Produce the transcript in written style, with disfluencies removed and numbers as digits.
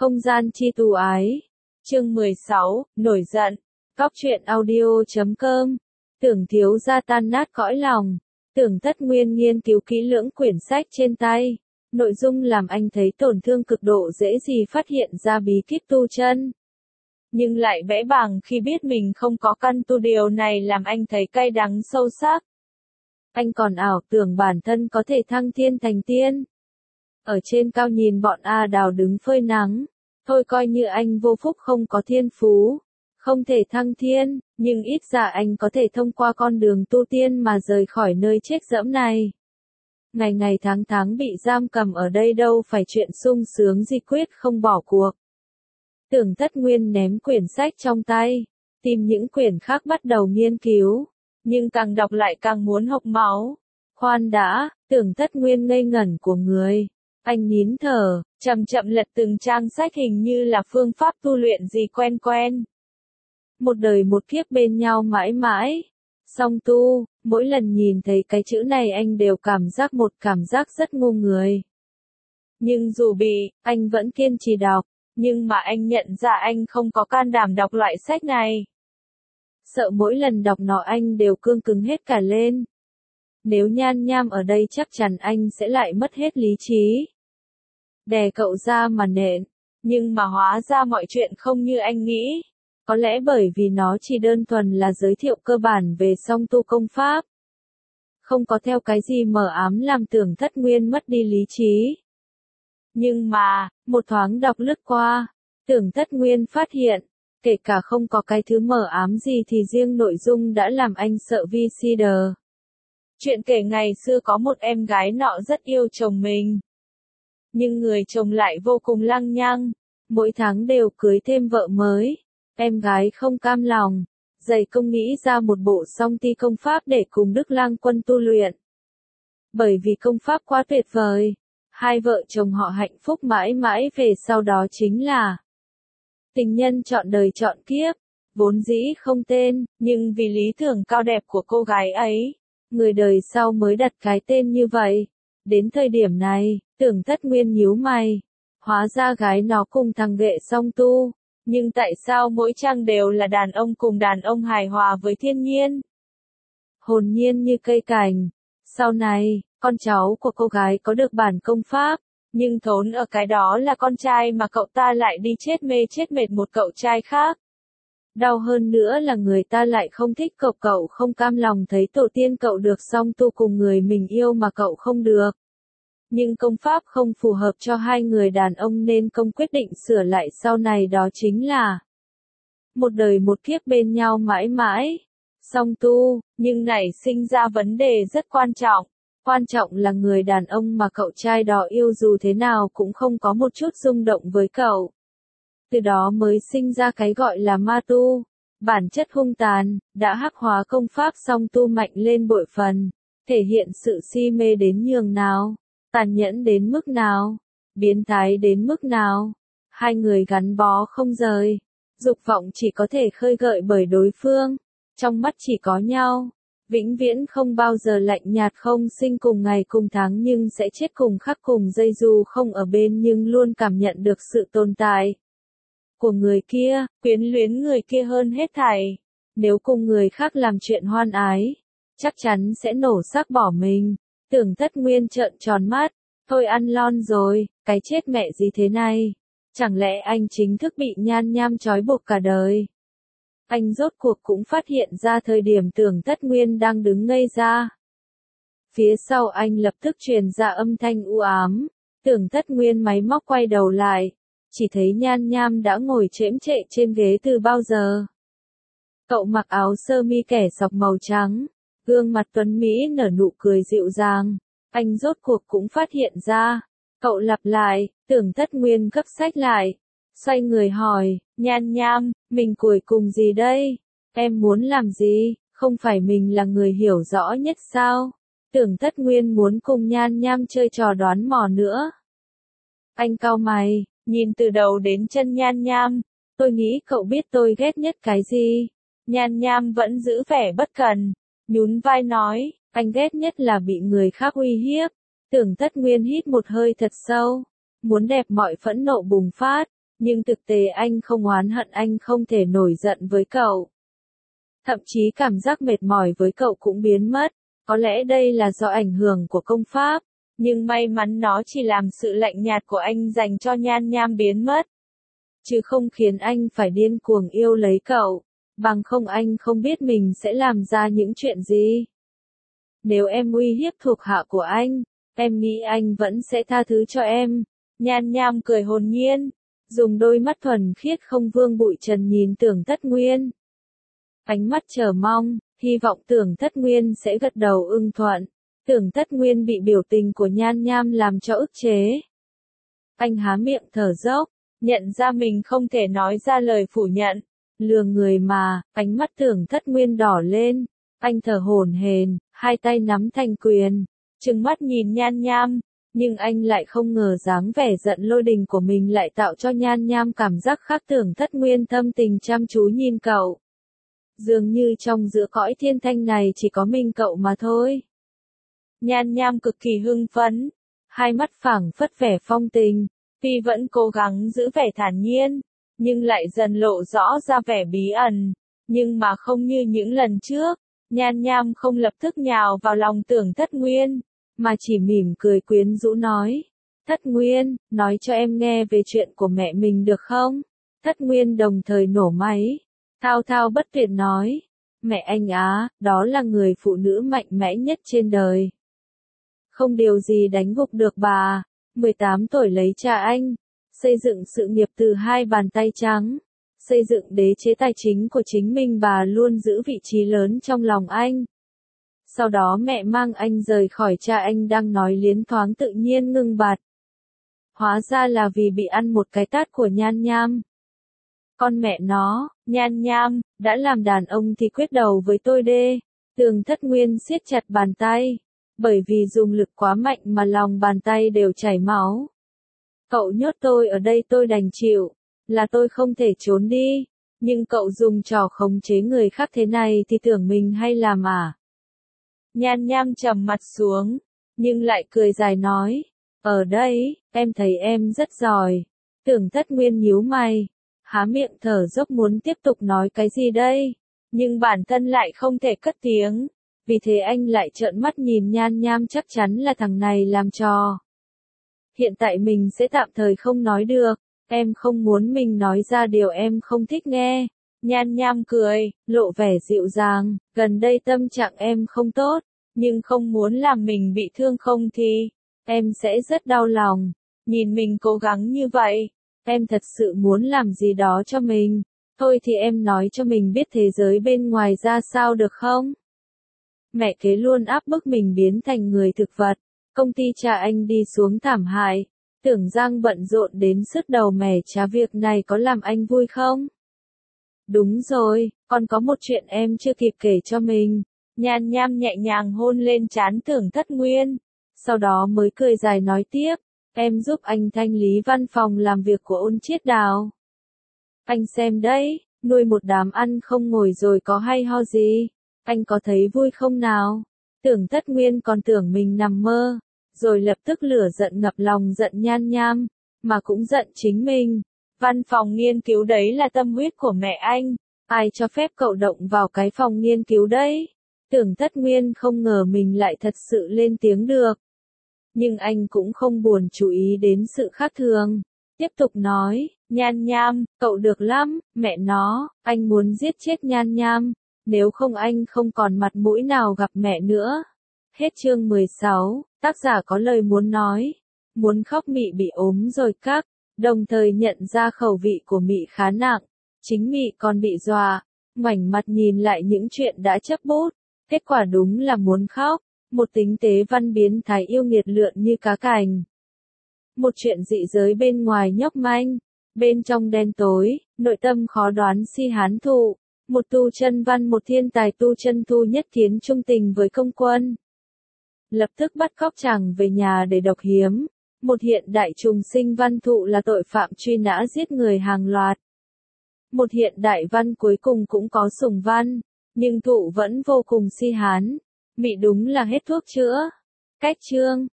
Không gian chi tu ái. Chương 16, nổi giận. Cóc truyện audio.com. Tưởng thiếu gia tan nát cõi lòng. Tưởng Tất Nguyên nghiên cứu kỹ lưỡng quyển sách trên tay. Nội dung làm anh thấy tổn thương cực độ, dễ gì phát hiện ra bí kíp tu chân. Nhưng lại bẽ bàng khi biết mình không có căn tu, điều này làm anh thấy cay đắng sâu sắc. Anh còn ảo tưởng bản thân có thể thăng thiên thành tiên. Ở trên cao nhìn bọn A Đào đứng phơi nắng. Thôi coi như anh vô phúc không có thiên phú, không thể thăng thiên, nhưng ít ra anh có thể thông qua con đường tu tiên mà rời khỏi nơi chết dẫm này. Ngày ngày tháng tháng bị giam cầm ở đây đâu phải chuyện sung sướng gì, quyết không bỏ cuộc. Tưởng Tất Nguyên ném quyển sách trong tay, tìm những quyển khác bắt đầu nghiên cứu, nhưng càng đọc lại càng muốn hộc máu. Khoan đã, Tưởng Tất Nguyên ngây ngẩn của người. Anh nín thở, chậm chậm lật từng trang sách, hình như là phương pháp tu luyện gì quen quen. Một đời một kiếp bên nhau mãi mãi. Song tu, mỗi lần nhìn thấy cái chữ này anh đều một cảm giác rất ngu người. Nhưng dù bị, anh vẫn kiên trì đọc, nhưng mà anh nhận ra anh không có can đảm đọc loại sách này. Sợ mỗi lần đọc nó anh đều cương cứng hết cả lên. Nếu Nhan Nham ở đây chắc chắn anh sẽ lại mất hết lý trí. Đè cậu ra mà nện, nhưng mà hóa ra mọi chuyện không như anh nghĩ. Có lẽ bởi vì nó chỉ đơn thuần là giới thiệu cơ bản về song tu công pháp. Không có theo cái gì mờ ám làm Tưởng Tất Nguyên mất đi lý trí. Nhưng mà, một thoáng đọc lướt qua, Tưởng Tất Nguyên phát hiện, kể cả không có cái thứ mờ ám gì thì riêng nội dung đã làm anh sợ vi si đờ. Chuyện kể ngày xưa có một em gái nọ rất yêu chồng mình. Nhưng người chồng lại vô cùng lăng nhăng, mỗi tháng đều cưới thêm vợ mới. Em gái không cam lòng, dày công nghĩ ra một bộ song ti công pháp để cùng Đức Lang Quân tu luyện. Bởi vì công pháp quá tuyệt vời, hai vợ chồng họ hạnh phúc mãi mãi về sau, đó chính là tình nhân trọn đời trọn kiếp, vốn dĩ không tên, nhưng vì lý tưởng cao đẹp của cô gái ấy, người đời sau mới đặt cái tên như vậy. Đến thời điểm này, Tưởng Tất Nguyên nhíu mày, hóa ra gái nó cùng thằng ghệ song tu, nhưng tại sao mỗi trang đều là đàn ông cùng đàn ông hài hòa với thiên nhiên? Hồn nhiên như cây cành. Sau này, con cháu của cô gái có được bản công pháp, nhưng thốn ở cái đó là con trai mà cậu ta lại đi chết mê chết mệt một cậu trai khác. Đau hơn nữa là người ta lại không thích cậu không cam lòng thấy tổ tiên cậu được song tu cùng người mình yêu mà cậu không được. Nhưng công pháp không phù hợp cho hai người đàn ông nên công quyết định sửa lại sau này, đó chính là một đời một kiếp bên nhau mãi mãi. Song tu, nhưng nảy sinh ra vấn đề rất quan trọng. Quan trọng là người đàn ông mà cậu trai đó yêu dù thế nào cũng không có một chút rung động với cậu. Từ đó mới sinh ra cái gọi là ma tu. Bản chất hung tàn, đã hắc hóa công pháp song tu mạnh lên bội phần, thể hiện sự si mê đến nhường nào, tàn nhẫn đến mức nào, biến thái đến mức nào. Hai người gắn bó không rời, dục vọng chỉ có thể khơi gợi bởi đối phương, trong mắt chỉ có nhau, vĩnh viễn không bao giờ lạnh nhạt, không sinh cùng ngày cùng tháng nhưng sẽ chết cùng khắc cùng giây, dù không ở bên nhưng luôn cảm nhận được sự tồn tại của người kia, quyến luyến người kia hơn hết thảy. Nếu cùng người khác làm chuyện hoan ái, chắc chắn sẽ nổ xác bỏ mình. Tưởng Tất Nguyên trợn tròn mắt, thôi ăn lon rồi, cái chết mẹ gì thế này? Chẳng lẽ anh chính thức bị Nhan Nham trói buộc cả đời? Anh rốt cuộc cũng phát hiện ra thời điểm Tưởng Tất Nguyên đang đứng ngây ra. Phía sau anh lập tức truyền ra âm thanh u ám. Tưởng Tất Nguyên máy móc quay đầu lại, chỉ thấy Nhan Nham đã ngồi chễm chệ trên ghế từ bao giờ. Cậu mặc áo sơ mi kẻ sọc màu trắng, gương mặt tuấn mỹ nở nụ cười dịu dàng. Anh rốt cuộc cũng phát hiện ra. Cậu lặp lại, Tưởng Tất Nguyên gấp sách lại, xoay người hỏi, Nhan Nham, mình cuối cùng gì đây? Em muốn làm gì? Không phải mình là người hiểu rõ nhất sao? Tưởng Tất Nguyên muốn cùng Nhan Nham chơi trò đoán mò nữa. Anh cau mày, nhìn từ đầu đến chân Nhan Nham, tôi nghĩ cậu biết tôi ghét nhất cái gì? Nhan Nham vẫn giữ vẻ bất cần, nhún vai nói, anh ghét nhất là bị người khác uy hiếp. Tưởng Tất Nguyên hít một hơi thật sâu, muốn đẹp mọi phẫn nộ bùng phát, Nhưng thực tế anh không oán hận, anh không thể nổi giận với cậu. Thậm chí cảm giác mệt mỏi với cậu cũng biến mất. Có lẽ đây là do ảnh hưởng của công pháp, nhưng may mắn nó chỉ làm sự lạnh nhạt của anh dành cho Nhan Nham biến mất, chứ không khiến anh phải điên cuồng yêu lấy cậu. Bằng không anh không biết mình sẽ làm ra những chuyện gì. Nếu em uy hiếp thuộc hạ của anh, em nghĩ anh vẫn sẽ tha thứ cho em. Nhan Nham cười hồn nhiên, dùng đôi mắt thuần khiết không vương bụi trần nhìn Tưởng Thất Nguyên. Ánh mắt chờ mong, hy vọng Tưởng Thất Nguyên sẽ gật đầu ưng thuận. Tưởng Thất Nguyên bị biểu tình của Nhan Nham làm cho ức chế. Anh há miệng thở dốc, nhận ra mình không thể nói ra lời phủ nhận. Lừa người mà, ánh mắt Tưởng Thất Nguyên đỏ lên. Anh thở hổn hển, hai tay nắm thành quyền, trừng mắt nhìn Nhan Nham. Nhưng anh lại không ngờ dáng vẻ giận lôi đình của mình lại tạo cho Nhan Nham cảm giác khác. Tưởng Thất Nguyên thâm tình chăm chú nhìn cậu. Dường như trong giữa cõi thiên thanh này chỉ có mình cậu mà thôi. Nhan Nham cực kỳ hưng phấn, hai mắt phảng phất vẻ phong tình, tuy vẫn cố gắng giữ vẻ thản nhiên, nhưng lại dần lộ rõ ra vẻ bí ẩn. Nhưng mà không như những lần trước, Nhan Nham không lập tức nhào vào lòng Tưởng Thất Nguyên, mà chỉ mỉm cười quyến rũ nói. Thất Nguyên, nói cho em nghe về chuyện của mẹ mình được không? Thất Nguyên đồng thời nổ máy, thao thao bất tuyệt nói. Mẹ anh á, đó là người phụ nữ mạnh mẽ nhất trên đời. Không điều gì đánh gục được bà. 18 tuổi lấy cha anh, xây dựng sự nghiệp từ hai bàn tay trắng, xây dựng đế chế tài chính của chính mình, bà luôn giữ vị trí lớn trong lòng anh. Sau đó mẹ mang anh rời khỏi cha anh, đang nói liến thoáng tự nhiên ngưng bặt. Hóa ra là vì bị ăn một cái tát của Nhan Nham. Con mẹ nó, Nhan Nham, đã làm đàn ông thì quyết đầu với tôi đê. Tưởng Thất Nguyên siết chặt bàn tay, bởi vì dùng lực quá mạnh mà lòng bàn tay đều chảy máu. Cậu nhốt tôi ở đây tôi đành chịu, là tôi không thể trốn đi, nhưng cậu dùng trò khống chế người khác thế này thì tưởng mình hay làm à? Nhan Nham trầm mặt xuống, nhưng lại cười dài nói, ở đây, em thấy em rất giỏi. Tưởng Thất Nguyên nhíu mày, há miệng thở dốc muốn tiếp tục nói cái gì đây, nhưng bản thân lại không thể cất tiếng. Vì thế anh lại trợn mắt nhìn Nhan Nham, chắc chắn là thằng này làm trò. Hiện tại mình sẽ tạm thời không nói được, em không muốn mình nói ra điều em không thích nghe. Nhan Nham cười, lộ vẻ dịu dàng, gần đây tâm trạng em không tốt, nhưng không muốn làm mình bị thương không thì, em sẽ rất đau lòng. Nhìn mình cố gắng như vậy, em thật sự muốn làm gì đó cho mình, thôi thì em nói cho mình biết thế giới bên ngoài ra sao được không? Mẹ kế luôn áp bức mình biến thành người thực vật, công ty cha anh đi xuống thảm hại, Tưởng Giang bận rộn đến sứt đầu mẻ chả, việc này có làm anh vui không? Đúng rồi, còn có một chuyện em chưa kịp kể cho mình. Nhan Nham nhẹ nhàng hôn lên trán Tưởng Thất Nguyên, sau đó mới cười dài nói tiếp, em giúp anh thanh lý văn phòng làm việc của Ôn Chiết Đào. Anh xem đấy, nuôi một đám ăn không ngồi rồi có hay ho gì, anh có thấy vui không nào? Tưởng Thất Nguyên còn tưởng mình nằm mơ, rồi lập tức lửa giận ngập lòng, giận Nhan Nham, mà cũng giận chính mình. Văn phòng nghiên cứu đấy là tâm huyết của mẹ anh, ai cho phép cậu động vào cái phòng nghiên cứu đấy? Tưởng Thất Nguyên không ngờ mình lại thật sự lên tiếng được. Nhưng anh cũng không buồn chú ý đến sự khác thường. Tiếp tục nói, Nhan Nham, cậu được lắm, mẹ nó, anh muốn giết chết Nhan Nham, nếu không anh không còn mặt mũi nào gặp mẹ nữa. Hết chương 16, tác giả có lời muốn nói, muốn khóc Mị bị ốm rồi các, đồng thời nhận ra khẩu vị của Mị khá nặng, chính Mị còn bị dọa, ngoảnh mặt nhìn lại những chuyện đã chấp bút, kết quả đúng là muốn khóc, một tính tế văn biến thái yêu nghiệt lượn như cá cành. Một chuyện dị giới bên ngoài nhóc manh, bên trong đen tối, nội tâm khó đoán si hán thụ, một tu chân văn, một thiên tài tu chân Thu Nhất Thiến trung tình với công quân. Lập tức bắt cóc chàng về nhà để độc hiếm. Một hiện đại trùng sinh văn Thụ là tội phạm truy nã giết người hàng loạt. Một hiện đại văn cuối cùng cũng có sủng văn, nhưng Thụ vẫn vô cùng si hán. Mị đúng là hết thuốc chữa. Cách chương